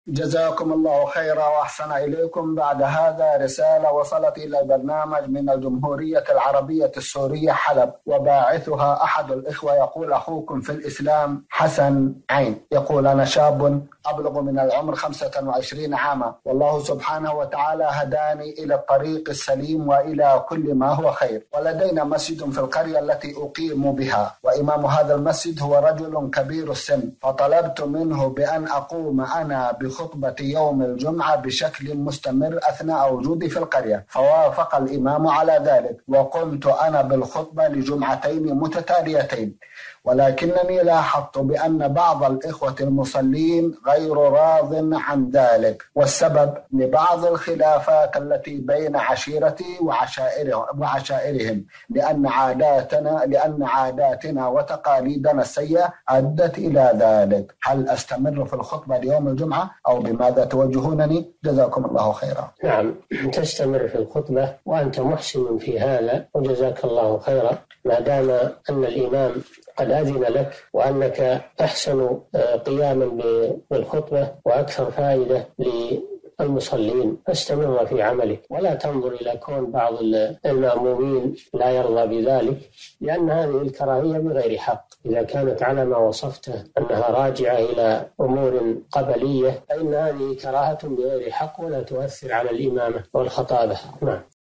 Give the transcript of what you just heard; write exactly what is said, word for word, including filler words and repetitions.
جزاكم الله خيرا وأحسن إليكم. بعد هذا رسالة وصلت إلى البرنامج من الجمهورية العربية السورية حلب، وباعثها أحد الإخوة يقول: أخوكم في الإسلام حسن عين. يقول: أنا شاب أبلغ من العمر خمسة وعشرين عاما، والله سبحانه وتعالى هداني إلى الطريق السليم وإلى كل ما هو خير، ولدينا مسجد في القرية التي أقيم بها، وإمام هذا المسجد هو رجل كبير السن، فطلبت منه بأن أقوم أنا بخطبة يوم الجمعة بشكل مستمر أثناء وجودي في القرية، فوافق الإمام على ذلك، وقمت أنا بالخطبة لجمعتين متتاليتين، ولكنني لاحظت بأن بعض الإخوة المصلين غير راض عن ذلك، والسبب لبعض الخلافات التي بين عشيرتي وعشائرهم، لأن عاداتنا لأن عاداتنا وتقاليدنا السيئة أدت إلى ذلك. هل أستمر في الخطبة ليوم الجمعة أو بماذا توجهونني؟ جزاكم الله خيرا. نعم، تستمر في الخطبة وأنت محسن في هذا، وجزاك الله خيرا، ما دام أن الإمام قد أذن لك وأنك أحسن قياما بالخطبة وأكثر فائدة للمصلين، فاستمر في عملك ولا تنظر إلى كون بعض المأمومين لا يرضى بذلك، لأن هذه الكراهية بغير حق. إذا كانت على ما وصفته أنها راجعة إلى أمور قبلية فإن هذه كراهة بغير حق ولا تؤثر على الإمامة والخطابة. نعم.